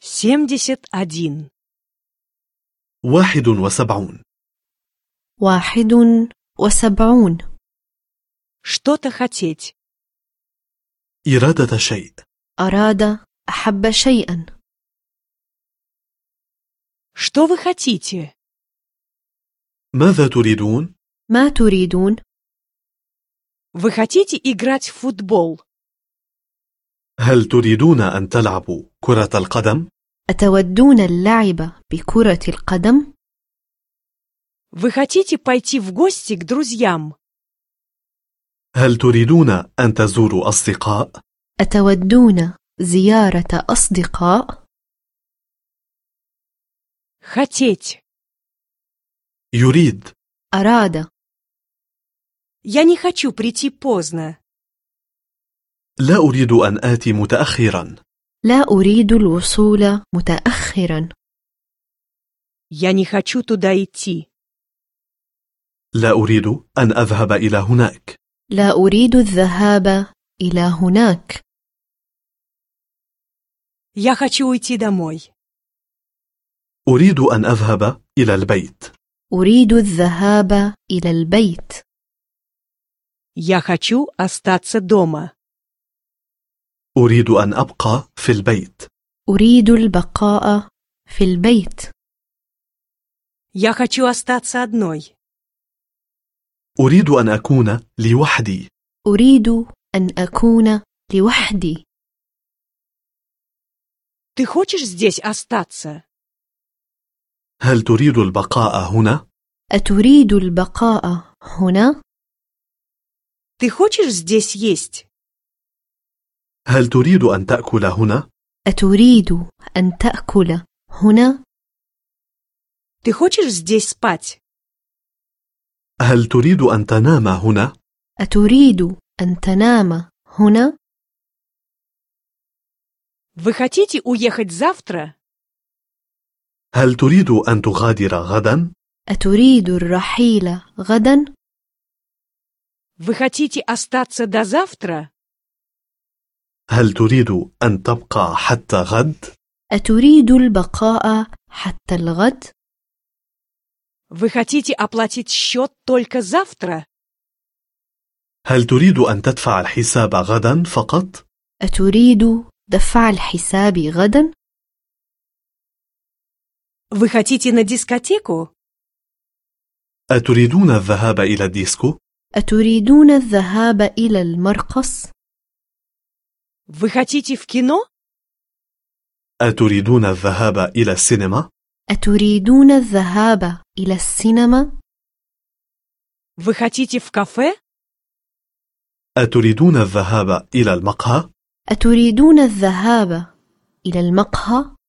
71. 71. 71. Что-то хотеть. إرادة شيء. أراد أحب شيئا. Что вы хотите? ماذا تريدون؟ ما تريدون؟ Вы хотите играть в футбол? هل تريدون أن تلعبوا كرة القدم؟ أتودون اللعب بكرة القدم؟ Вы хотите пойти в гости к друзьям? هل تريدون أن تزوروا أصدقاء؟ أتودون زيارة أصدقاء؟ Хотеть. يريد. أراد. Я не хочу прийти поздно. لا أريد أن آتي متأخرا. لا أريد الوصول متأخرا. Я не хочу туда идти. لا أريد أن أذهب إلى هناك. لا أريد الذهاب إلى هناك. Я хочу уйти домой. أريد أن أذهب إلى البيت. أريد الذهاب إلى البيت. Я хочу остаться дома. أريد أن أبقى في البيت. أريد البقاء في البيت. Я хочу остаться одной. أريد أن أكون لوحدي. أريد أن أكون لوحدي. Ты хочешь здесь остаться? هل تريد البقاء هنا؟ أتريد البقاء هنا؟ Ты хочешь здесь есть? هل تريد أن تأكل هنا؟ أتريد أن تأكل هنا؟ Ты хочешь здесь спать? هل تريد أن تنام هنا؟ أتريد أن تنام هنا؟ Вы хотите уехать завтра? هل تريد أن تغادر غدا؟ أتريد الرحيل غدا؟ Вы хотите остаться до завтра? هل تريد أن تبقى حتى غد؟ أتريد البقاء حتى الغد؟ Вы хотите оплатить счет только завтра? هل تريد أن تدفع الحساب غدا فقط؟ أتريد دفع الحساب غدا؟ Вы хотите на дискотеку? أتريدون الذهاب إلى الديسكو؟ أتريدون الذهاب إلى المرقص؟ Вы хотите в кино? أتريدون الذهاب إلى السينما؟ أتريدون الذهاب إلى السينما؟ Вы хотите в кафе? أتريدون الذهاب إلى المقهى؟ أتريدون الذهاب إلى المقهى؟